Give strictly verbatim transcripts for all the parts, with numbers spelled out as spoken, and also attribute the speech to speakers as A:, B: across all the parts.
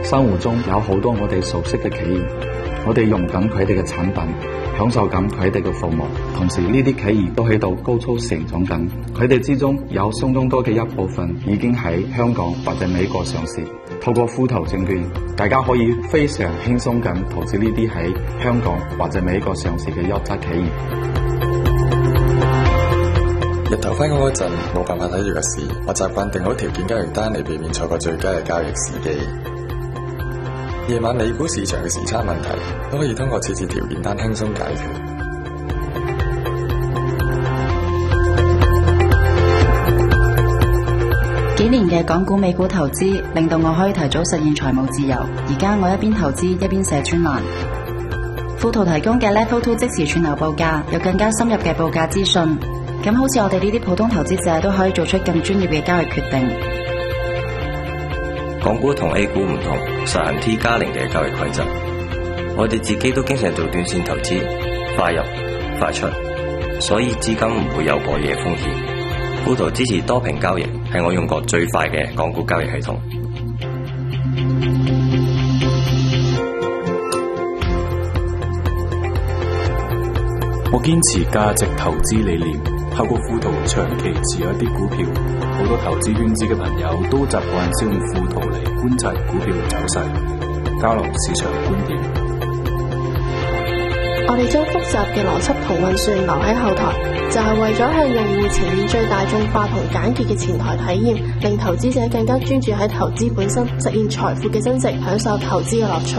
A: 生活中有好多我哋熟悉嘅企業，我哋用緊佢哋嘅產品，享受緊佢哋嘅服務，同時呢啲企業都喺度高速成長緊，佢哋之中有相當多嘅一部分已經喺香港或者美國上市。透過富途證券，大家可以非常輕鬆咁投資呢啲喺香港或者美國上市嘅優質企業。
B: 日頭返工嗰陣冇辦法睇住個市，我習慣定好條件交易單嚟避免錯過最佳嘅交易時機。夜晚美股市場嘅時差問題都可以通過設置條件單輕鬆解決。
C: 幾年嘅港股美股投資令到我可以提早實現財務自由。而家我一邊投資一邊寫專欄。富途提供嘅 Level Two 即時串流報價，有更加深入嘅報價資訊。咁好似我哋呢啲普通投資者都可以做出更專業嘅交易決定。
D: 港股同 A 股唔同，實行 T 加零嘅交易規則。我哋自己都經常做短線投資，快入快出，所以資金唔會有過夜風險。富途支持多屏交易，係我用過最快嘅港股交易系統。
E: 我堅持價值投資理念，透過富途長期持有一啲股票。好多投資圈子嘅朋友都習慣使用富途嚟觀察股票走勢，交流市場觀點。
F: 我哋將複雜嘅邏輯同運算留喺後台，就係為咗向用戶呈現最大眾化同簡潔嘅前台體驗，令投資者更加專注喺投資本身，實現財富嘅增值，享受投資嘅樂趣。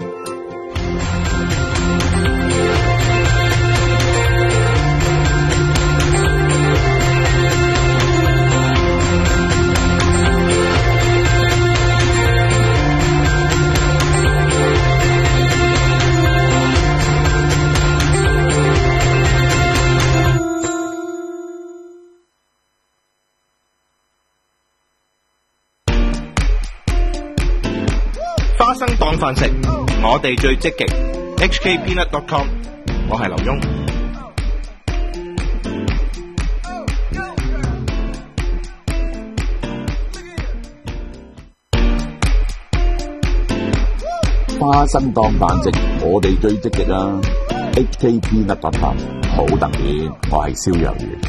G: 花生當飯食，我哋最積極。H K Peanut dot com， 我係劉墉。
H: 花生當飯食，我哋最積極啦。H K Peanut dot com， 好特別，我係蕭若元。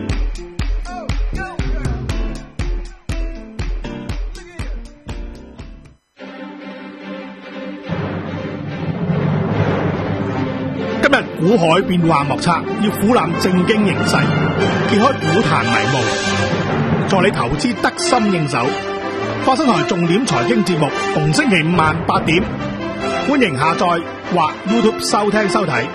I: 今日股海變幻莫測，要俯瞰正經形勢，揭開股壇迷霧，助你投資得心應手。花生台重點財經節目，逢星期五晚八點，歡迎下載或 YouTube 收聽收睇。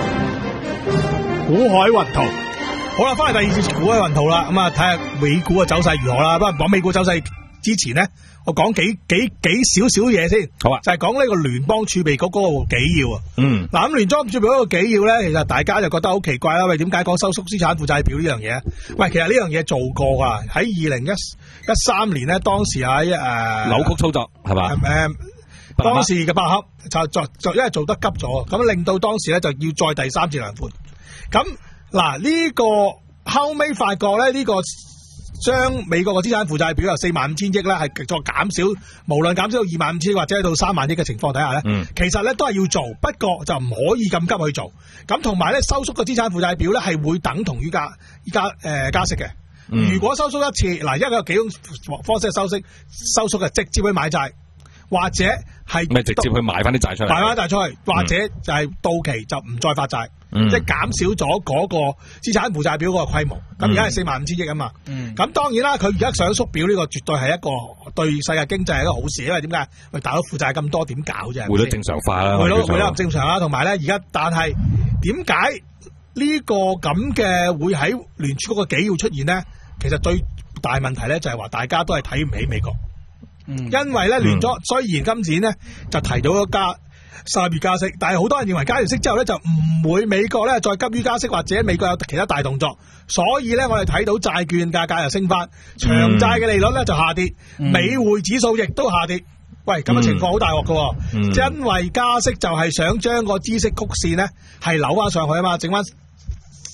I: 股海雲圖，好啦，翻嚟第二節股海雲圖啦，咁啊睇下美股嘅走勢如何啦。不過講美股走勢之前咧，我講幾幾幾少少嘢先，好啊，就係講呢個聯邦儲備局嗰個紀要啊。嗯，嗱咁聯邦儲備局嗰個紀要咧，其實大家就覺得好奇怪啦。喂，點解講收縮資產負債表呢樣嘢？喂，其實呢樣嘢做過噶，喺二零一一三年咧，當時喺誒
J: 扭曲操作係嘛？
I: 誒、呃，當時嘅巴克就就就因為做得急咗，咁令到當時咧就要再第三次量寬。咁嗱呢個後尾發覺咧呢、這個。將美國嘅資產負債表由四萬五千億咧，係再減少，無論減少到二萬五千億或者到三萬億嘅情況底下咧，嗯、其實咧都係要做，不過就唔可以咁急去做。咁同埋咧，收縮嘅資產負債表咧係會等同於加依家誒加息嘅。嗯、如果收縮一次，嗱，因為佢有幾種方式收息，收縮嘅直接去買債，或者係
J: 咪直接去買翻啲債出嚟，
I: 買翻債出去，或者就係到期就唔再發債。嗯、即係減少咗嗰個資產負債表嗰個規模，咁而家係四萬五千億啊嘛。咁、嗯、當然啦，佢而家想縮表呢個絕對係一個對世界經濟係一個好事，因為點解？喂，大佬負債咁多，點搞啫？匯
J: 率正常化啦，
I: 匯率匯率唔正常啦，同埋咧而家，但係點解呢個咁嘅會喺聯儲局嘅紀要出現呢？其實最大問題咧就係話大家都係睇唔起美國，嗯、因為咧聯咗雖然今次呢就提到咗加。三月加息，但係好多人認為加完息之後咧就唔會美國咧再急於加息，或者美國有其他大動作，所以咧我哋睇到債券價格又升翻，長債嘅利率咧就下跌，嗯、美匯指數亦都下跌。喂，咁嘅情況好大鑊㗎，嗯、因為加息就係想將個孳息曲線咧係扭翻上去啊嘛，整翻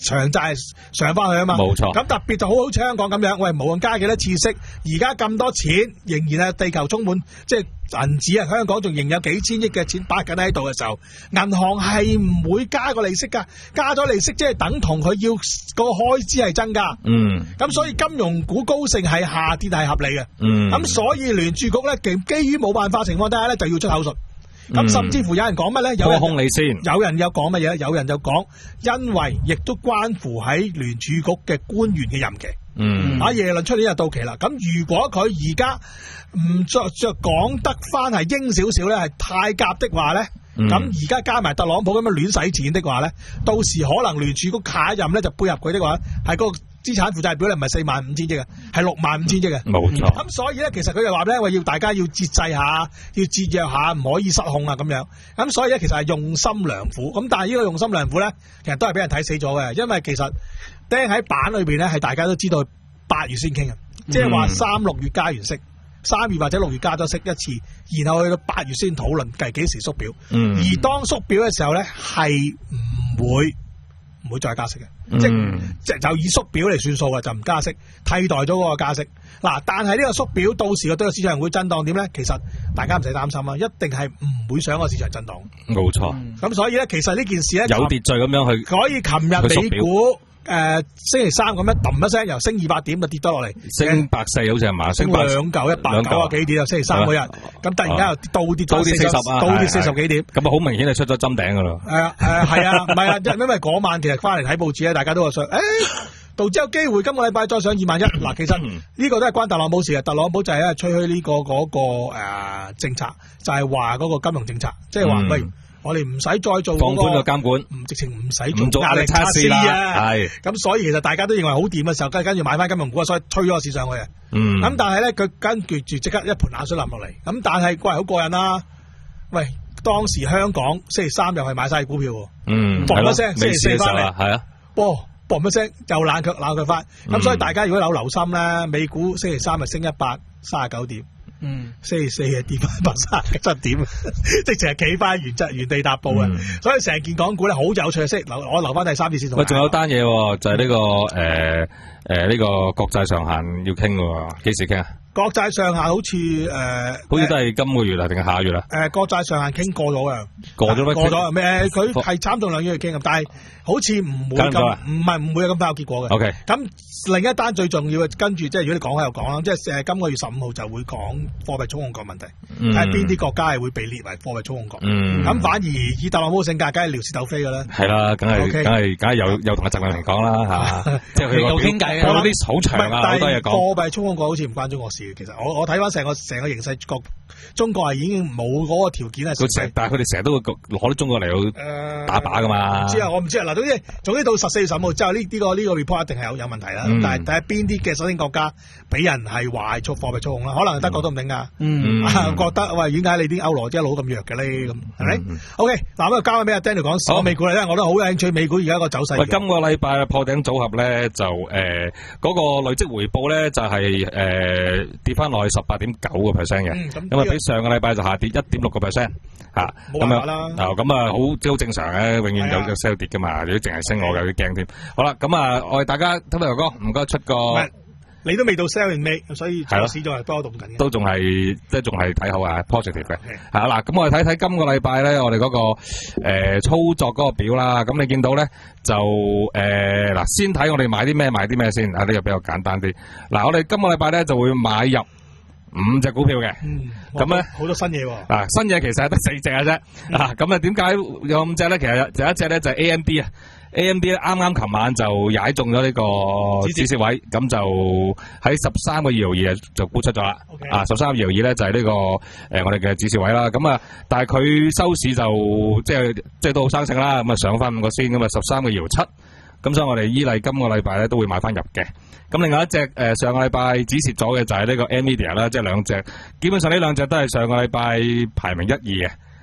I: 長債上翻去啊嘛。
J: 冇錯。
I: 咁特別就好好似香港咁樣，喂，無論加幾多次息，而家咁多錢，仍然係地球充滿即係銀紙啊！香港仲仍有幾千億嘅錢擺緊喺度嘅時候，銀行係唔會加個利息㗎，加咗利息即係等同佢要個開支係增加。
J: 嗯。
I: 咁所以金融股高盛係下跌係合理嘅。
J: 嗯。
I: 咁所以聯儲局咧，基基於冇辦法情況底下咧，就要出口術。咁、嗯、甚至乎有人講乜咧？有人
J: 空你先，
I: 有人有講乜嘢？有人就講，因為亦都關乎喺聯儲局嘅官員嘅任期。
J: 嗯，
I: 啊耶倫出年就到期啦。咁如果佢而家唔着着講得翻係鷹少少咧，係太鴿的話咧，咁而家加埋特朗普咁樣亂使錢的話咧，到時可能聯儲局下一任咧就配合佢的話，係嗰個資產負債表咧唔係四萬五千億嘅，係六萬五千億嘅。
J: 冇錯。
I: 咁所以咧，其實佢就話咧，話要大家要節制下，要節約下，唔可以失控啊咁樣。咁所以咧，其實係用心良苦。咁但係呢個用心良苦咧，其實都係俾人睇死咗嘅，因為其實釘喺板裏邊咧，係大家都知道八月先傾嘅，即係話三六月加完息，三月或者六月加咗息一次，然後去到八月先討論計幾時縮表。嗯、而當縮表嘅時候咧，係唔會唔會再加息嘅。嗯、即係就以縮表嚟算數嘅，就唔加息，替代咗嗰個加息。嗱，但係呢個縮表到時個對個市場會震盪點咧？其實大家唔使擔心啊，一定係唔會想個市場震盪。冇錯。咁、嗯、所以咧，其實呢件事咧
J: 有秩序咁樣去，
I: 可以琴日美股。誒、呃，星期三咁樣揼一聲，由升二百點就跌咗落嚟，
J: 升百四好似係嘛，
I: 升兩嚿一百九啊幾點啊，星期三嗰日，咁突然間又倒跌咗四十，倒跌四十幾點，
J: 咁啊好明顯係出咗針頂噶啦。
I: 係啊，誒係啊，唔係啊，因為嗰晚其實翻嚟睇報紙咧，大家都話想，誒，道指有機會今個禮拜再上二萬一。嗱，其實呢個都係關特朗普事嘅，特朗普就係咧吹噓呢個嗰個誒政策，就係話嗰個金融政策，即係話喂。我哋唔使再做
J: 放寬個監管，
I: 唔直情唔使做壓力測試啊！係咁，所以其實大家都認為好掂嘅時候，跟跟住買翻金融股啊，所以推咗個市上去啊。嗯。咁但係咧，佢跟住住即刻一盆冷水淋落嚟。咁但係個人好過癮啦。喂，當時香港星期三又係買晒股票喎。嗯。嘣一聲，星期四翻嚟，係啊。噃嘣一聲又冷卻冷卻翻。咁所以大家如果有留心咧，美股星期三係升一百三十九點。嗯，星期四係跌翻一百三十七點，即係淨係企翻原質原地踏步啊！嗯、所以成件港股咧好有趣，即係留我留翻第三節先同。喂，
J: 仲有單嘢喎，就係、是、呢、這個誒誒呢個國債上限要傾喎，幾時傾啊？
I: 國債上限好似誒，呃、
J: 好似都係今個月啊，定係下月啊？誒、
I: 呃，國債上限傾過咗嘅，
J: 過咗咩？
I: 過咗咩？佢係參眾兩院去傾，但係好似唔會咁，唔係唔會有咁快有結果嘅。OK，咁另一單最重要嘅，跟住即係如果你講開又講啦，即係誒今個月十五號就會講貨幣操控國問題，睇下邊啲國家係會被列為貨幣操控國。咁、嗯、反而以特朗普性格，梗係撩事鬥非嘅啦。係啦，梗係梗係梗係有有同阿習近平講啦嚇，即係佢有傾偈啊，有啲好長啊，好多嘢講。貨幣操控國好似唔關中國事。其實我我睇翻成個成個形勢，國中國係已經冇嗰個條件係。佢成，但係佢哋成日都會攞啲中國嚟到打靶噶嘛。唔知啊，我唔知啊。嗱，總之總之到十四月十五號之後，呢、這、呢個呢、這個 report 一定係有有問題啦。嗯、但係睇下邊啲嘅首先國家俾人係話係操貨幣操控啦，可能德國都唔定噶。嗯，覺得喂，點解你啲歐羅一路咁弱嘅咧？咁係咪 ？OK，嗱咁啊，交翻俾阿 Daniel 講小美股啦，因為我都好有興趣美股而家個走勢。喂，今個禮拜破頂組合咧就誒嗰、呃那個累積回報咧就係、是、誒。呃跌翻落去十八點九個 percent 嘅，咁啊比上個禮拜就下跌一點六個 percent 嚇，咁樣啦。啊，咁啊好即係好正常嘅，永遠有有 sell 跌噶嘛。如果淨係升，我有啲驚添。好啦，咁啊，我哋大家睇頭哥，唔該出個，你都未到 sell in May，所以市仲係波動緊嘅，都仲係即係仲係睇好啊 positive 嘅。係啦，咁我哋睇睇今個禮拜咧，我哋嗰個誒操作嗰個表啦。咁你見到咧就誒嗱，先睇我哋買啲咩買啲咩先。啊，呢個比較簡單啲。嗱，我哋今個禮拜咧就會買入五隻股票嘅，咁咧好多新嘢喎。啊，新嘢其實係得四隻嘅啫。啊，咁啊點解有五隻咧？其實有一隻咧就係 A M D 啊。A M D 咧啱啱琴晚就踩中咗呢個止蝕位，咁就喺十三個二毫二就沽出咗啦。Okay. 啊，十三個二毫二咧就係呢、這個誒、呃、我哋嘅止蝕位啦。咁啊，但係佢收市就即係即係都好生性啦。咁啊上翻五個先，咁啊十三個二毫七。咁所以我哋依例今個禮拜咧都會買翻入嘅。咁另外一隻誒、呃、上個禮拜止蝕咗嘅就係呢個 Nvidia 啦，即係兩隻，基本上呢兩隻都係上個禮拜排名一二嘅。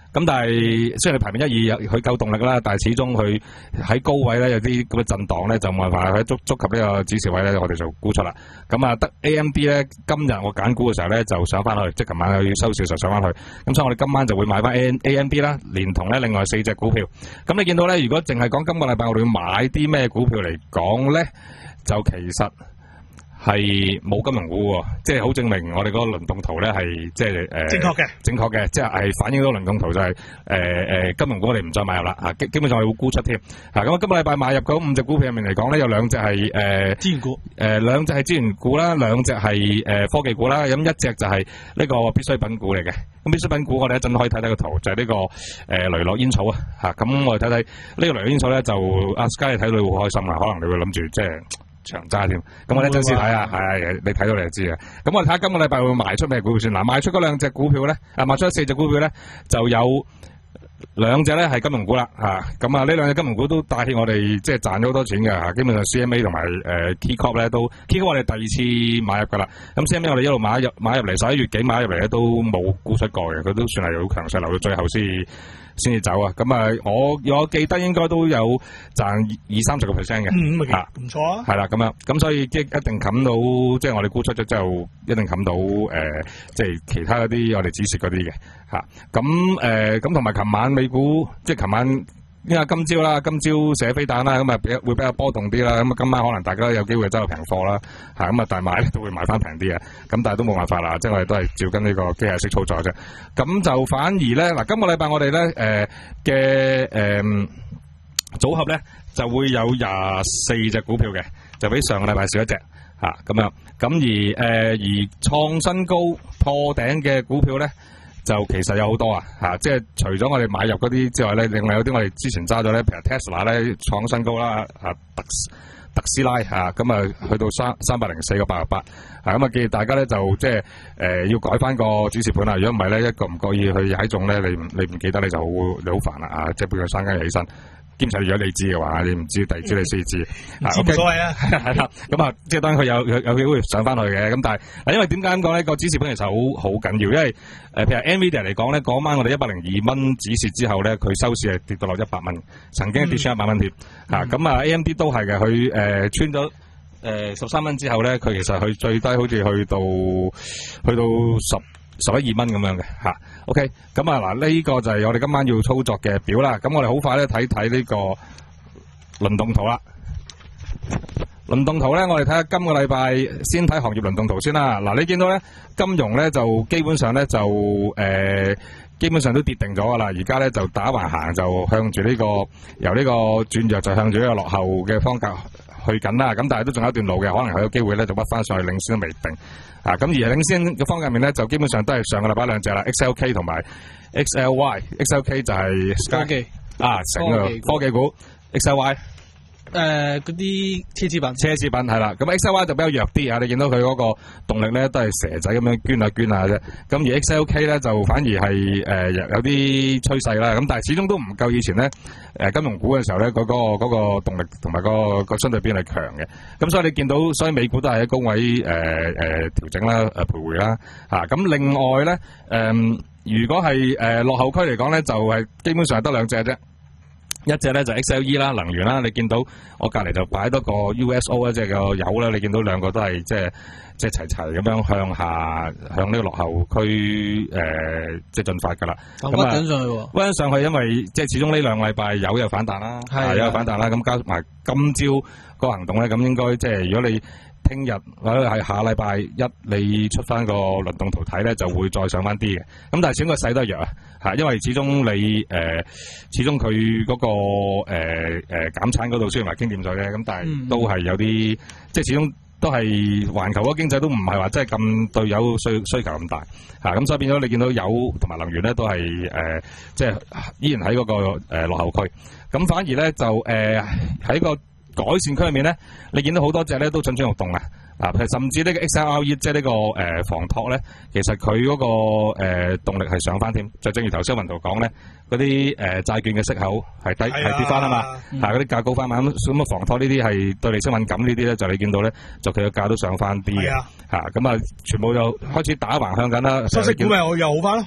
J: 咁但係雖然你排名一二，佢夠動力啦，但係始終佢喺高位咧有啲咁嘅震盪咧，就冇辦法喺觸觸及呢個指示位咧，我哋就沽出啦。咁啊，得 A M D 咧，今日我揀股嘅時候咧就上翻去，即係琴晚要收市嘅時候上翻去。咁所以我哋今晚就會買翻 A M D 啦，連同咧另外四隻股票。咁你見到咧，如果淨係講今個禮拜我哋要買啲咩股票嚟講咧，就其實係冇金融股喎，即係好證明我哋嗰個輪動圖咧係即係誒
I: 正確嘅，
J: 正確嘅，即係係反映到輪動圖就係誒誒金融股我哋唔再買入啦嚇，基基本上係會沽出添嚇。咁啊，今個禮拜買入嗰五隻股票入面嚟講咧，有兩隻係誒
I: 資源股，
J: 誒兩隻係資源股啦，兩隻係誒科技股啦，咁一隻就係呢個必需品股嚟嘅。咁必需品股我哋一陣可以睇睇個圖，就係呢個誒雷諾煙草啊嚇。咁我哋睇睇呢個雷諾煙草咧，就阿 Sky 你睇到你會好開心啊，可能你會諗住即係長揸添，咁我一陣先睇啊，係你睇到你就知啊。咁我哋睇下今個禮拜會賣出咩股票先。嗱，賣出嗰兩隻股票咧，啊賣出四隻股票咧，就有兩隻咧係金融股啦，嚇。咁啊呢兩隻金融股都帶起我哋即係賺咗好多錢嘅嚇。基本上 C M A 同埋誒 KeyCorp 咧都 KeyCorp 我哋第二次買入噶啦。咁 C M A 我哋一路買入買入嚟十一月幾買入嚟咧都冇沽出過嘅，佢都算係好強勢，留到最後先先至走啊！咁啊，我我記得應該都有賺二三十個 percent 嘅，
I: 嗯，
J: 嚇，
I: 唔錯啊！
J: 係啦，咁樣，咁所以即係一定冚到，即係我哋沽出咗之後，一定冚到誒，即係其他嗰啲我哋指示嗰啲嘅嚇。咁誒，咁同埋琴晚美股，即係琴晚。因為今朝啦，今朝射飛彈啦，咁啊比會比較波動啲啦，咁啊今晚可能大家有機會揸到平貨啦，嚇咁啊但係買都會買翻平啲嘅，咁但係都冇辦法啦，即係我哋都係照跟呢個機械式操作啫。咁就反而咧嗱，今個禮拜我哋咧誒嘅誒組合咧就會有廿四隻股票嘅，就比上個禮拜少一隻嚇咁樣。咁而誒、呃、而創新高破頂嘅股票咧。就其實有好多啊，嚇、啊！即係除咗我哋買入嗰啲之外咧，另外有啲我哋之前揸咗咧，譬如 Tesla 咧創新高啦，啊特特斯拉嚇，咁啊去到三三百零四個八十八，啊咁啊建議大家咧就即係誒、呃、要改翻個指示盤啦，如果唔係咧一個唔覺意去踩中咧，你你唔記得你就好你好煩啦啊！即係半夜三更起身。兼且如果你知嘅話，你唔知第二朝你先知，
I: 冇所謂啊，
J: 係啦，咁啊，即係當然佢有有有機會上翻去嘅，咁但係，因為點解咁講咧？個指示盤其實好好緊要，因為誒、呃，譬如 Nvidia 嚟講咧，嗰晚我哋一百零二蚊指示之後咧，佢收市係跌到落一百蚊，曾經跌穿一百蚊添，嚇咁、嗯、啊 A M D 都係嘅，佢誒、呃、穿咗誒十三蚊之後咧，佢其實佢最低好似去到去到十。十一二蚊咁樣嘅嚇 ，OK，咁啊嗱，呢個就係我哋今晚要操作嘅表啦。咁我哋好快咧睇睇呢個輪動圖啦。輪動圖咧，我哋睇下今個禮拜先睇行業輪動圖先啦。嗱，你見到咧金融咧就基本上咧就誒、呃、基本上都跌定咗噶啦。而家咧就打橫行，就向住呢、這個由呢個轉弱就向住呢個落後嘅方格去緊啦。咁但係都仲有一段路嘅，可能佢有機會咧就屈翻上去領先都未定。啊，咁而領先嘅方向面咧，就基本上都係上個禮拜兩隻啦 ，X L K 同埋 X L Y，X L K 就係
K: 科技
J: 啊，成個科技股 ，X L Y
K: 誒嗰啲奢侈品，
J: 奢侈品係啦，咁 X L Y 就比較弱啲啊，你見到佢嗰個動力咧都係蛇仔咁樣捐下捐下啫，咁而 X L K 咧就反而係誒、呃、有啲趨勢啦，咁但係始終都唔夠以前咧誒、呃、金融股嘅時候咧嗰、嗰個嗰、嗰個動力同埋、嗰個、嗰個相對比係強嘅，咁所以你見到所以美股都係喺高位誒誒、呃呃、調整啦誒、呃、徘徊啦嚇，咁、啊、另外咧誒、呃、如果係誒、呃、落後區嚟講咧就係、是、基本上係得兩隻啫。一隻咧就 X L E 啦，能源啦，你見到我隔離就擺多個 U S O 啦，即係個油啦，你見到兩個都係即係即係齊齊咁樣向下向呢個落後區誒、呃、即係進發㗎啦。咁啊，
K: 溫上去喎，
J: 溫上去，因為即係始終呢兩個禮拜油有反彈啦，係有反彈啦，咁加埋今朝個行動咧，咁應該即係如果你聽日或者係下禮拜一你出翻個輪動圖睇咧，就會再上翻啲嘅。咁但係始終個勢都係弱啊，嚇，因為始終你誒、呃，始終佢嗰、那個誒誒、呃呃、減產嗰度雖然話傾掂咗嘅，咁但係都係有啲，嗯、即係始終都係環球嗰個經濟都唔係話真係咁對油需需求咁大嚇，咁、啊、所以變咗你見到油同埋能源咧都係誒、呃，即係依然喺嗰、那個、呃、落後區。咁反而咧就誒喺、呃、個改善區入面咧，你見到好多隻咧都蠢蠢欲動啊！啊，甚至呢個 X L R E 即係呢個誒、呃、房託咧，其實佢嗰、那個誒、呃、動力係上翻添。就正如頭先雲圖講咧，嗰啲誒債券嘅息口係低係跌翻啊嘛，嚇嗰啲價高翻嘛。咁咁啊房託呢啲係對利息敏感呢啲咧，就你見到咧，就佢嘅價都上翻啲嘅嚇。咁啊，全部就開始打橫向緊啦。
I: 收息股咪又好翻咯。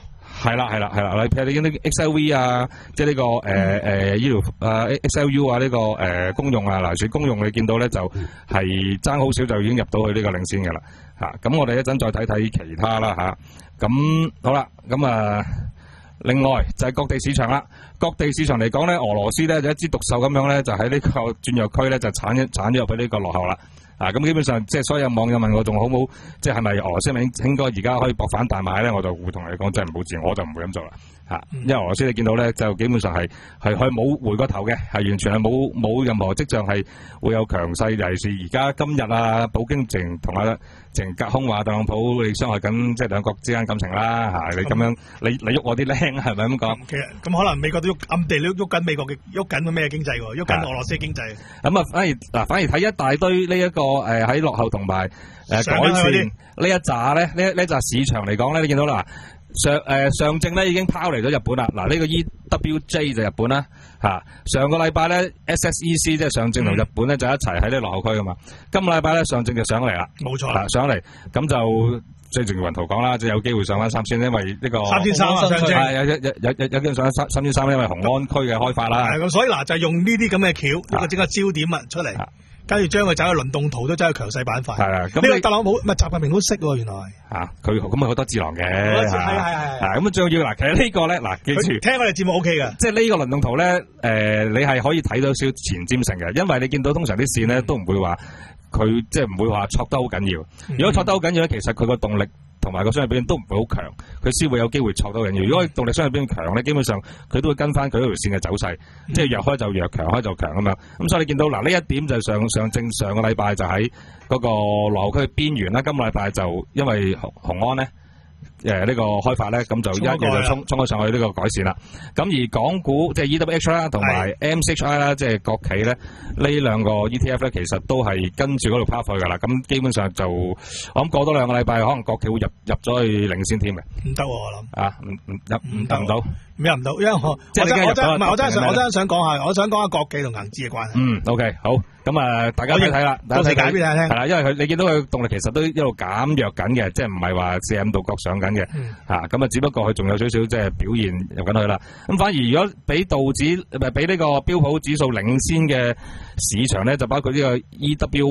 J: 係啦係啦係啦，譬如你見啲 X L V 啊，即係呢個誒誒醫療啊 X L U 啊呢個誒公用啊，嗱，水公用你見到咧就係爭好少就已經入到去呢個領先嘅啦嚇。咁我哋一陣再睇睇其他啦嚇。咁好啦，咁啊另外就係各地市場啦。各地市場嚟講咧，俄羅斯咧就一枝獨秀咁樣咧，就喺呢個轉弱區咧就鏟一鏟咗入去呢個落後啦。啊，咁基本上即係所有網友問我仲好冇，即係係咪俄羅斯應應該而家可以搏反大買咧？我就會同你講真係唔好字，我就唔會咁做啦。嚇、嗯，因為俄羅斯你見到咧，就基本上係係佢冇回過頭嘅，係完全係冇冇任何跡象係會有強勢，尤其是而家今日啊，普京淨同阿淨隔空話特朗普你傷害緊即係兩國之間感情啦嚇、嗯，你咁樣你你喐我啲僆係咪咁講？
I: 其實咁可能美國都喐暗地喐喐緊美國嘅喐緊咩經濟喎？喐緊俄羅斯嘅經濟。咁啊，反而嗱，反而睇一大堆呢、這、一個誒喺、呃、落後同埋誒改善呢一紮咧，呢呢紮市場嚟講咧，你見到啦。上誒、呃、上證咧已經拋離咗日本啦，嗱、這、呢個 E W J 就日本啦嚇、啊，上個禮拜咧 S S E C 即係上證同日本咧就一齊喺呢落後區噶嘛，今個禮拜咧上證就上嚟啦，冇錯啦，上嚟咁就即係正如雲圖講啦，即係有機會上翻三千，因為呢、這個三千三啊上證
J: 係有有有有有機會上翻三三千三，因為雄安區嘅開發啦，
I: 係咁，所以嗱就係用呢啲咁嘅橋，一個整個焦點啊出嚟。跟住將佢走去輪動圖都走去強勢板塊。係啊，咁呢個特朗普唔係習近平都識喎，原來。嚇，佢咁啊好多智囊嘅。係係係係。咁啊最要嗱，其實呢個咧嗱，記住聽我哋節目 O K 嘅。即係呢個輪動圖咧，誒、呃，你係可以睇到少前瞻性嘅，因為你見到通常啲線咧都唔會話佢即係唔會話挫得好緊要。如果挫得好緊要咧，其實佢個動力同埋個商業表現都唔會好強，佢先會有機會挫得緊要。如果動力商業表現強咧，基本上佢都會跟翻佢嗰條線嘅走勢，嗯、即係弱開就弱，強開就強咁樣。咁所以你見到嗱呢一點就上上證上個禮拜就喺嗰個落後區邊緣啦，今個禮拜就因為雄雄安咧。誒、呃、呢、這個開發咧，咁就一夜就衝衝咗上去呢個改善啦。咁而港股即係 E W H 啦，同埋 M C H I 啦，即係國企咧，呢兩個 E T F 咧，其實都係跟住嗰度拋貨㗎啦。咁基本上就我諗過多兩個禮拜，可能國企會入入咗去領先添嘅。唔得喎，我諗啊，唔唔入唔入唔到，入唔到，因為我即係我真唔係我真係想我真係想講下，我想講下國企同銀紙嘅關係。嗯 ，OK， 好。咁啊，大家睇睇啦，到時解俾大家聽。係啦，因為佢你見到佢動力其實都一路減弱緊嘅，即係唔係話四十五度角上緊嘅。嚇、嗯，咁啊，只不過佢仲有少少即係表現入緊去啦。咁反而如果俾道指唔係俾呢個標普指數領先嘅市場咧，就包括呢個 E W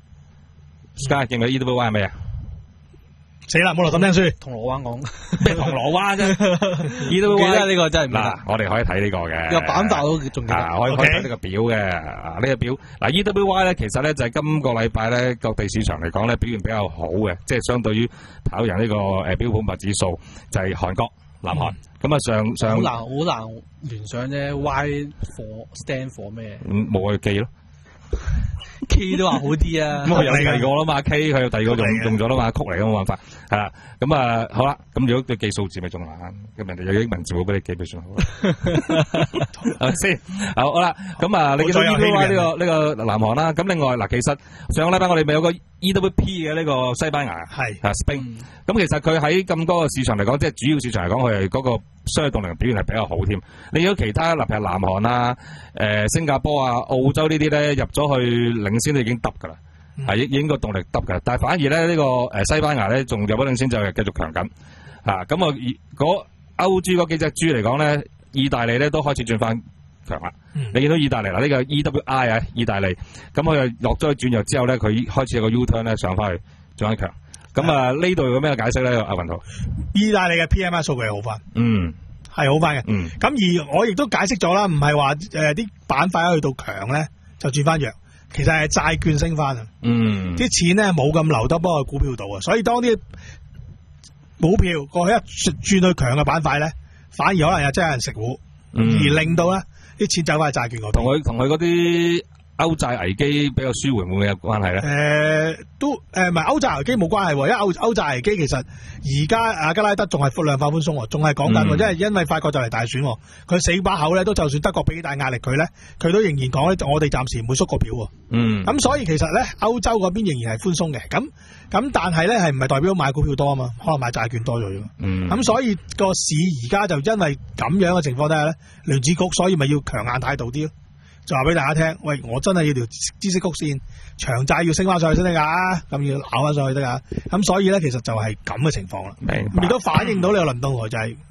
I: Y。Sky 記唔記得 E W Y 係咩啊？死啦！冇留心聽書。銅鑼灣講咩？銅鑼灣啫。E W Y 呢個真係唔嗱，我哋可以睇呢個嘅。個板塊都仲記得。啊，可以可以睇呢個表嘅。啊，呢個表嗱 E W Y 咧，其實咧就係今個禮拜咧各地市場嚟講咧表現比較好嘅，即係相對於跑贏呢個誒標普五百指數，就係韓國、南韓。咁啊上上好難好難聯想啫 ，Y for stand for 咩？嗯，冇去記咯。K 都話好啲啊，咁佢有第二個啦嘛 ，K 佢有第二個用用咗啦嘛，曲嚟嘅冇辦法，係啦，咁啊好啦，咁如果佢記數字咪仲難，咁人哋有英文字母俾你記咪算好啦，係咪先？好好啦，咁啊你見到 E W Y 呢個呢個南韓啦，咁另外嗱，其實上個禮拜我哋咪有個 E W P 嘅呢個西班牙係啊 Spain，咁其實佢喺咁多個市場嚟講，即係主要市場嚟講，佢係嗰個商業動力表現係比較好添。你如果其他，例如南韓啊、誒、呃、新加坡啊、澳洲呢啲咧入咗去領先都已經得㗎啦，係已經個動力得㗎。但係反而咧呢、呢個誒西班牙咧仲入咗領先就繼續強緊嚇。咁啊，嗰歐豬嗰幾隻豬嚟講咧，意大利咧都開始轉翻強啦。嗯、你見到意大利嗱呢、呢個 E W I 啊，意大利咁佢又落咗去轉弱之後咧，佢開始有個 U turn 咧上翻去轉翻強。咁啊，呢度有咩解釋咧？阿雲圖，意大利嘅 P M I 數據係好翻，嗯，係好翻嘅，嗯。咁而我亦都解釋咗啦，唔係話誒啲板塊去到強咧就轉翻弱，其實係債券升翻啊，嗯，啲錢咧冇咁留得幫個股票度啊，所以當啲股票過去一轉去強嘅板塊咧，反而可能又真係有人食糊，嗯，而令到咧啲錢走翻去債券嗰度，同佢同佢嗰啲。歐債危機比較舒緩，會唔會有關係咧？誒、呃，都誒唔係歐債危機冇關係，因為歐歐債危機其實而家阿加拉德仲係量化寬鬆，仲係講緊，因為因為法國就嚟大選，佢死把口咧，都就算德國俾大壓力佢咧，佢都仍然講咧，我哋暫時唔會縮個表。嗯，咁所以其實咧，歐洲嗰邊仍然係寬鬆嘅，咁咁但係咧係唔係代表買股票多啊嘛？可能買債券多咗啫嘛。嗯，咁所以個市而家就因為咁樣嘅情況底下咧，聯儲局所以咪要強硬態度啲咯。就話俾大家聽，喂，我真係要條孳息曲線，長債要升翻上去先得噶，咁要咬翻上去得噶，咁所以咧，其實就係咁嘅情況啦。明白。亦都反映到你個輪動圖就係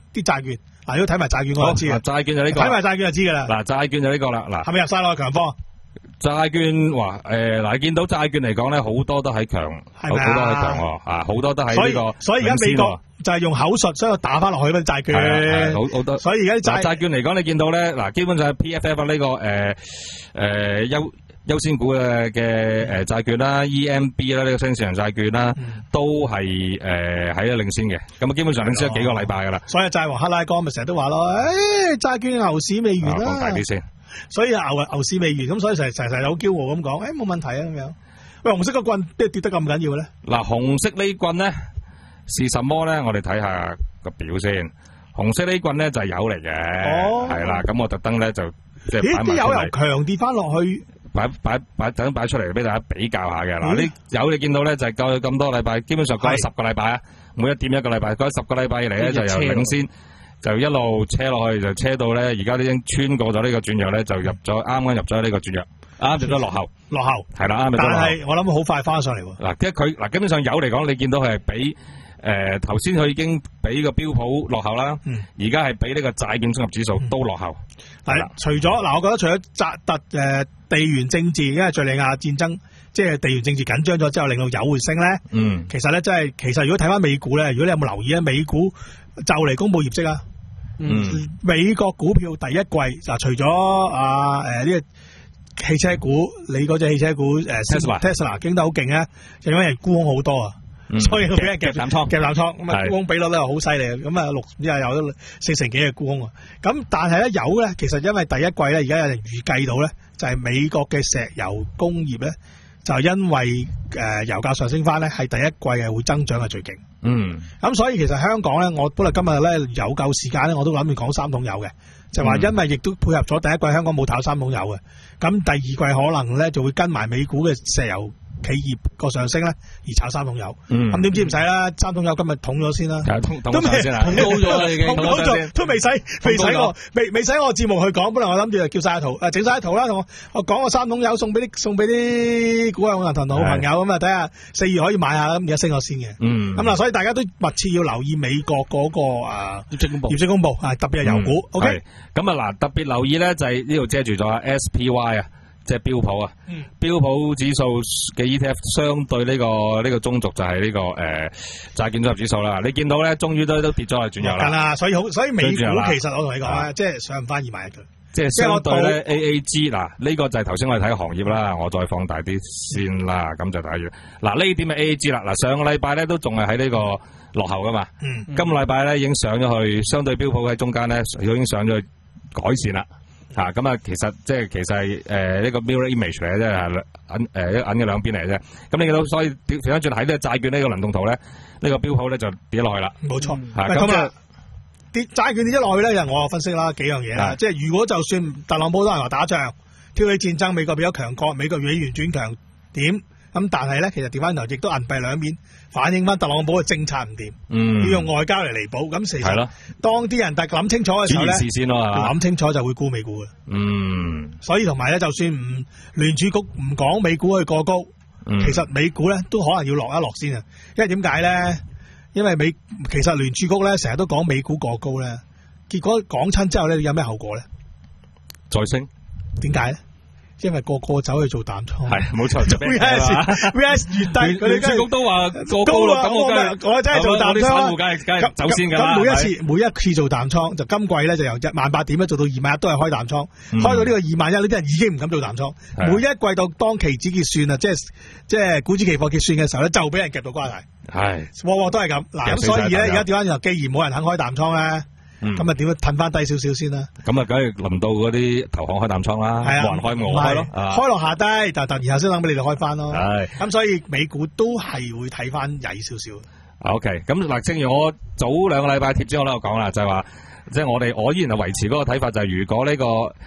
I: 啲債券。嗱，如果睇埋債券我就知嘅，
J: 債券就呢個，
I: 睇埋債券就知㗎啦。
J: 嗱，債券就呢個啦，嗱，
I: 係咪入晒落去強方？
J: 債券話誒嗱，你見到債券嚟講咧，好多都喺強，好多喺強喎，啊，好多都喺呢個。
I: 所以而家美國就係用口述，所以打翻落去嗰啲債券，
J: 好好多。
I: 所以而家
J: 債債券嚟講，你見到咧，嗱，基本上係 P F F 呢個誒誒優優先股嘅嘅誒債券啦 ，E M B 啦呢個新市場債券啦，都係誒喺領先嘅。咁啊，基本上領先咗幾個禮拜噶啦。
I: 所以債王克拉哥咪成日都話咯，誒債券牛市未完啦。
J: 講大啲先。
I: 所以牛牛市未完，咁所以成成成有驕傲咁講，誒冇問題啊咁樣。喂，紅色個棍跌跌得咁緊要咧？嗱，
J: 紅色呢棍咧是什麼咧？我哋睇下個表先。紅色呢棍咧就係油嚟嘅，係啦。咁我特登咧就即係擺埋出嚟。啲油由強跌翻落去，擺擺擺等擺出嚟俾大家比較下嘅。嗱，呢油你見到咧就係過去咁多禮拜，基本上過咗十個禮拜啊，每一點一個禮拜，過咗十個禮拜以嚟咧就由領先。就一路車落去，就車到咧，而家已經穿過咗呢個轉弱咧，就入咗啱啱入咗呢個轉弱，啱入咗落後，落後係啦，啱入咗落後。但係我諗好快翻上嚟喎。嗱，即係佢嗱，基本上油嚟講，你見到佢係比誒頭先佢已經比個標普落後啦，而家係比呢個債券綜合指數都落後。係啦，除咗嗱，我覺得除咗扎特誒地緣政治，因為敍利亞戰爭，即係地緣政治緊張咗之後，令到油會升咧。嗯，其實咧，即係其實如果睇翻美股咧，如果你有冇留意咧，美股就嚟公布業績啊。嗯，美國股票第一季嗱，除咗啊誒呢個汽車股，你嗰隻汽車股誒 Tesla Tesla 經得好勁咧，就因為人沽空好多啊，所以俾人夾淡倉，夾淡倉咁啊，沽空比率咧又好犀利，咁啊六唔知係有四成幾嘅沽空啊。咁但係咧油咧，其實因為第一季咧，而家有人預計到咧，就係美國嘅石油工業咧，就因為誒油價上升翻咧，係第一季係會增長係最勁。嗯，咁所以其實香港咧，我本來今日咧有夠時間咧，我都諗住講三桶油嘅，就話因為亦都配合咗第一季香港冇炒三桶油嘅，咁第二季可能咧就會跟埋美股嘅石油企業個上升咧而炒三桶油。嗯，咁點知唔使啦，三桶油今日捅咗先啦，都未捅好咗啦已經，捅好咗都未使未使我未未使我節目去講，本來我諗住就叫晒圖誒整晒圖啦，同我我講個三桶油送俾啲送俾啲股票銀行同好朋友咁啊，睇下四月可以買下咁而家升咗先嘅。嗯，咁嗱，所以大家都密切要留意美國嗰個誒業績公布，業績公布啊，特別係油股。O K，咁啊嗱，特別留意咧就係呢度遮住咗 S P Y 啊。即係標普啊，嗯、標普指數嘅 E T F 相對呢、這個呢、這個中軸就係呢、這個誒債券綜合指數啦。你見到咧，終於都都跌咗去轉弱啦。啦，所以好，所以美股其實我同你講咧，即係上唔翻二萬一嘅。即係相對咧 A A G 嗱，呢個就係頭先我哋睇嘅行業啦。我再放大啲先啦，咁、嗯、就睇住嗱呢點係 A A G 啦。嗱上個禮拜咧都仲係喺呢個落後噶嘛。嗯嗯、今個禮拜咧已經上咗去，相對標普喺中間咧已經上咗去改善啦。吓咁啊，其實即係其實係誒呢個 mirror image 嚟嘅啫，係銀誒一銀嘅兩邊嚟嘅啫。咁你見到所以調翻轉喺呢個債券呢個輪動圖咧，呢、這個標普咧就跌落去啦。冇錯，咁啊跌債券跌咗落去咧，就我分析啦幾樣嘢啦。即係如果就算特朗普都係話打仗挑起戰爭，美國變咗強國，美國美元轉強點咁，但係咧其實調翻頭亦都銀幣兩面反映翻特朗普嘅政策唔掂，嗯、要用外交嚟彌補。咁其實當啲人但係諗清楚嘅時候咧，諗清楚就會沽美股嘅。嗯，所以同埋咧，就算唔聯儲局唔講美股去過高，嗯、其實美股咧都可能要落一落先啊。因為點解咧？因為美其實聯儲局咧成日都講美股過高咧，結果講親之後咧有咩後果咧？再升？點解咧？因為個個走去做淡倉，係冇錯。V S V S 越低，佢哋聯儲局都話過高咯。咁我我真係做淡倉啦。梗係梗係走先㗎啦。咁每一次每一次做淡倉，就今季咧就由一萬八點咧做到二萬一，都係開淡倉。開到呢個二萬一，呢啲人已經唔敢做淡倉。每一季到當期指結算啊，即係即係股指期貨結算嘅時候咧，就俾人夾到瓜題。係，往往都係咁。嗱，咁所以咧，而家調翻轉頭，既然冇人肯開淡倉咧。咁啊，點樣褪翻低少少先啦？咁啊，梗係輪到嗰啲投行開淡倉啦，冇人開我開咯，開落下低，但係然後先等俾你哋開翻咯。係，咁所以美股都係會睇翻曳少少。OK，咁嗱，正如我早兩個禮拜貼之後咧，我講啦，就係話，即係我哋我依然係維持嗰個睇法，就係如果呢個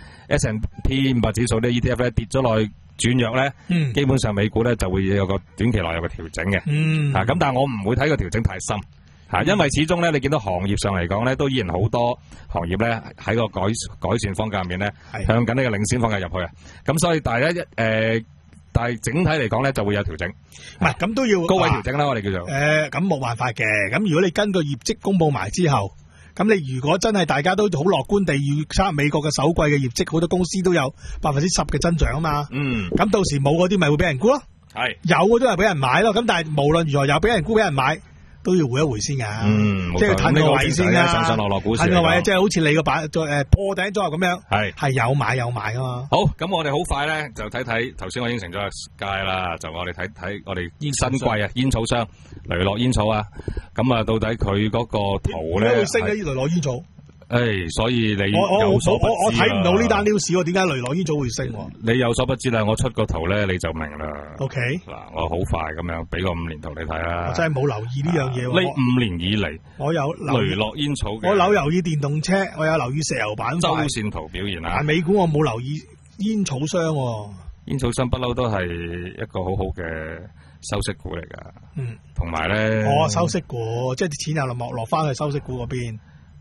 J: S and P 五百指數呢 E T F 咧跌咗落去轉弱咧，嗯，基本上美股咧就會有個短期內有個調整嘅。嗯，啊，咁但係我唔會睇個調整太深。吓，因為始終咧，你見到行業上嚟講咧，都依然好多行業咧喺個改改善方向入面咧，向緊呢個領先方向入去啊。咁所以大家一誒，但係整體嚟講咧，就會有調整。唔係咁都要高位調整啦，我哋叫做誒，咁冇辦法嘅。咁如果你根據業績公布埋之後，
I: 咁你如果真係大家都好樂觀地預測美國嘅首季嘅業績，好多公司都有百分之十嘅增長啊嘛。
J: 嗯，
I: 咁到時冇嗰啲咪會俾人沽咯。
J: 係
I: 有嗰啲係俾人買咯。咁但係無論如何有俾人沽俾人買，都要回一回先㗎。
J: 嗯，
I: 即係褪個位先啦。
J: 上上落落股市。
I: 褪個位即係好似你個板誒破頂咗咁樣。
J: 係
I: 係有買有賣㗎嘛。
J: 好，咁我哋好快咧就睇睇頭先我應承咗阿佳啦，就我哋睇睇我哋新貴啊煙草商雷諾煙草啊，咁啊到底佢嗰個圖咧？
I: 點解會升咧？雷諾煙草？
J: 誒、哎，所以你
I: 我我
J: 有所不知
I: 我我睇唔到呢單 news，我點解雷諾煙草會升？
J: 你有所不知啦，我出個圖咧你就明啦。
I: O K，
J: 嗱，我好快咁樣俾個五年圖你睇啦。
I: 我真係冇留意呢樣嘢。
J: 呢、啊、五年以嚟，
I: 我有
J: 雷諾煙草嘅，
I: 我有留意電動車，我有留意石油板塊
J: 周線圖表現啊。
I: 但美股我冇留意煙草商。
J: 煙草商不嬲都係一個好好嘅收息股嚟噶。嗯，同埋咧，
I: 哦，收息股，即係啲錢又落落翻去收息股嗰邊。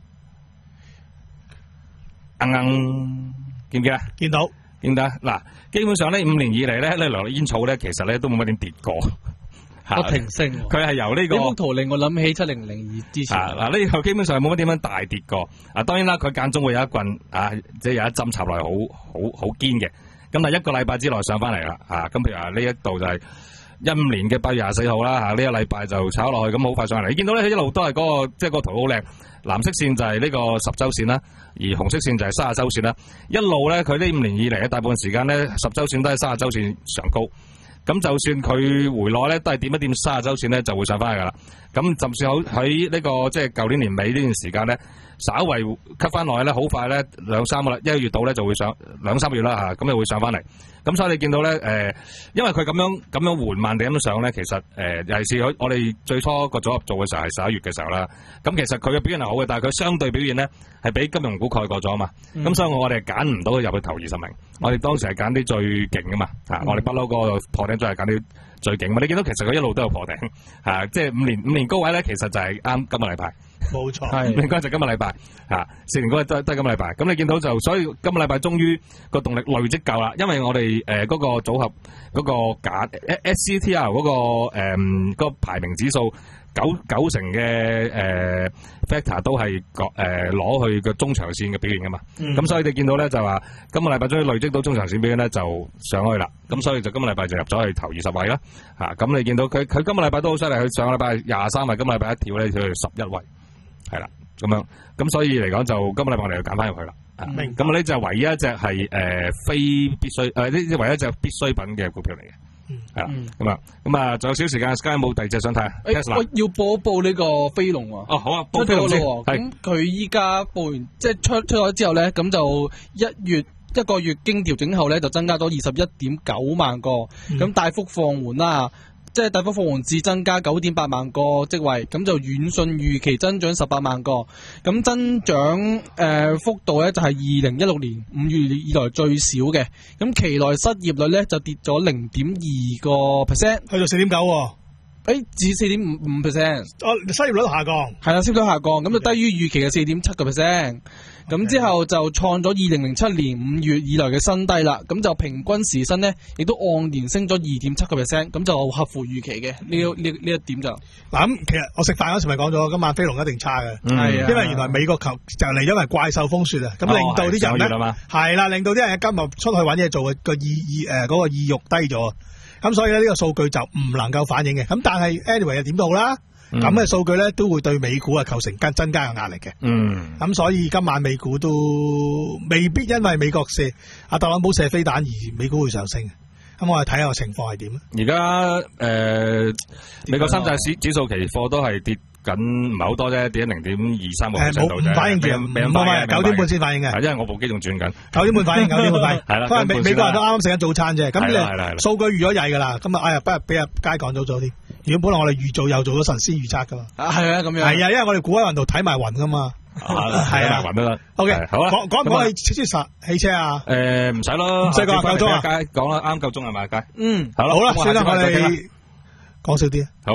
J: 啱啱見唔見啊？
I: 見到，
J: 見到嗱，基本上呢五年以嚟咧，呢雷諾煙草咧，其實咧都冇乜點跌過，
K: 不停升。
J: 佢係由呢、這個
K: 呢幅圖令我諗起七零零二之前。
J: 嗱、啊，呢個基本上冇乜點樣大跌過。啊，當然啦，佢間中會有一棍啊，即係有一針插落嚟，好好好堅嘅。咁啊，一個禮拜之內上翻嚟啦。啊，咁譬如話呢一度就係一五年嘅八月廿四號啦。吓、啊，呢一禮拜就炒落去，咁好快上嚟。你見到咧，一路都係嗰、那個，即係個圖好靚。藍色線就係呢個十周線啦，而紅色線就係三十周線啦。一路咧，佢呢五年以嚟嘅大部分時間咧，十周線都係三十周線上高。咁就算佢回落咧，都係掂一掂三十周線咧，就會上翻去噶啦。咁就算好喺呢個即係舊年年尾呢段時間咧，稍為吸翻落去咧，好快咧兩三個啦，一個月到咧就會上兩三個月啦吓，咁就會上翻嚟。咁所以你見到咧，誒、呃，因為佢咁樣咁樣緩慢地咁上咧，其實誒、呃，尤其是我哋最初個組合做嘅時候係十一月嘅時候啦。咁其實佢嘅表現係好嘅，但係佢相對表現咧係俾金融股蓋過咗啊嘛。咁、嗯、所以我哋揀唔到佢入去頭二十名。我哋當時係揀啲最勁噶嘛，吓、嗯，我哋不嬲個破頂都係揀啲最勁嘛。你見到其實佢一路都有破頂，吓、啊，即係五年五年高位咧，其實就係啱今個禮拜。
I: 冇錯，
J: 係應該就今個禮拜嚇，四年嗰日都都係今個禮拜。咁你見到就，所以今個禮拜終於個動力累積夠啦。因為我哋誒嗰個組合嗰個揀 S C T R 嗰個誒嗰個排名指數九九成嘅誒 factor 都係誒攞去個中長線嘅表現噶嘛。咁所以你見到咧就話今個禮拜終於累積到中長線表現咧就上去啦。咁所以就今個禮拜就入咗去頭二十位啦。嚇，咁你見到佢佢今個禮拜都好犀利，佢上個禮拜廿三位，今個禮拜一跳咧跳去十一位。係啦，咁樣，咁所以嚟講就今個禮拜我哋就揀翻入去啦。明，咁呢就唯一一隻係誒非必須誒呢啲唯一一隻必需品嘅股票嚟嘅。係啦，咁啊，咁啊，仲有少時間 ，Sky 有冇第二隻想睇啊？
K: 我要報一報呢個飛龍喎。哦，好啊，報飛龍先。咁佢依家報完，即係出出咗之後咧，咁就一月一個月經調整後咧，就增加咗二十一點九萬個，咁、嗯、大幅放緩啦。即係大幅放緩至增加九點八萬個職位，咁就遠遜預期增長十八萬個，咁增長誒、呃、幅度咧就係二零一六年五月以來最少嘅，咁期內失業率咧就跌咗零點二個 percent， 去到四點九，誒至四點五五 percent，哦失業率下降，係啦失業率下降，咁就低於預期嘅四點七個 percent。咁之後就創咗二零零七年五月以來嘅新低啦，咁就平均時薪咧，亦都按年升咗二點七個 percent，咁就合乎預期嘅呢呢呢一點就嗱咁，其實我食飯嗰時咪講咗，今晚飛龍一定差嘅，係啊，因為原來美國球就嚟因為怪獸風雪啊，咁令到啲人咧係啦，令到啲人今日出去揾嘢做嘅個意意誒嗰個意欲低咗，咁所以咧呢個數據就唔能夠反映嘅，咁但係 anyway 又點都好啦。咁嘅數據咧都會對美股啊構成更增加嘅壓力嘅。嗯，咁所以今晚美股都未必因為美國射阿特朗普射飛彈而美股會上升。咁我哋睇下個情況係點。而家誒美國三大指指數期貨都係跌緊，唔係好多啫，跌咗零點二三個 percent 度啫。冇反應住，唔係九點半先反應嘅。因為我部機仲轉緊。九點半反應，九點半反應。係啦，因為美美國人都啱啱食緊早餐啫。咁你數據預咗曳㗎啦。今日哎呀，不如俾阿佳講早咗啲。如果本來我哋預做又做咗神仙預測噶嘛，啊係啊咁樣，係啊，因為我哋估喺雲度睇埋雲噶嘛，係啊雲都得。O K 好啦，講講唔講係汽車汽車啊？誒唔使咯，唔使講夠鐘啊，講啦啱夠鐘係咪佳？嗯，好啦，好啦，算啦，我哋講少啲。好。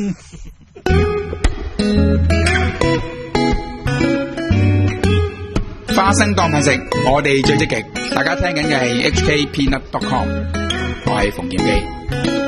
L: 花生當飯食，我哋最積極。大家聽緊嘅係 H K Peanut dot com， 我係馮建基。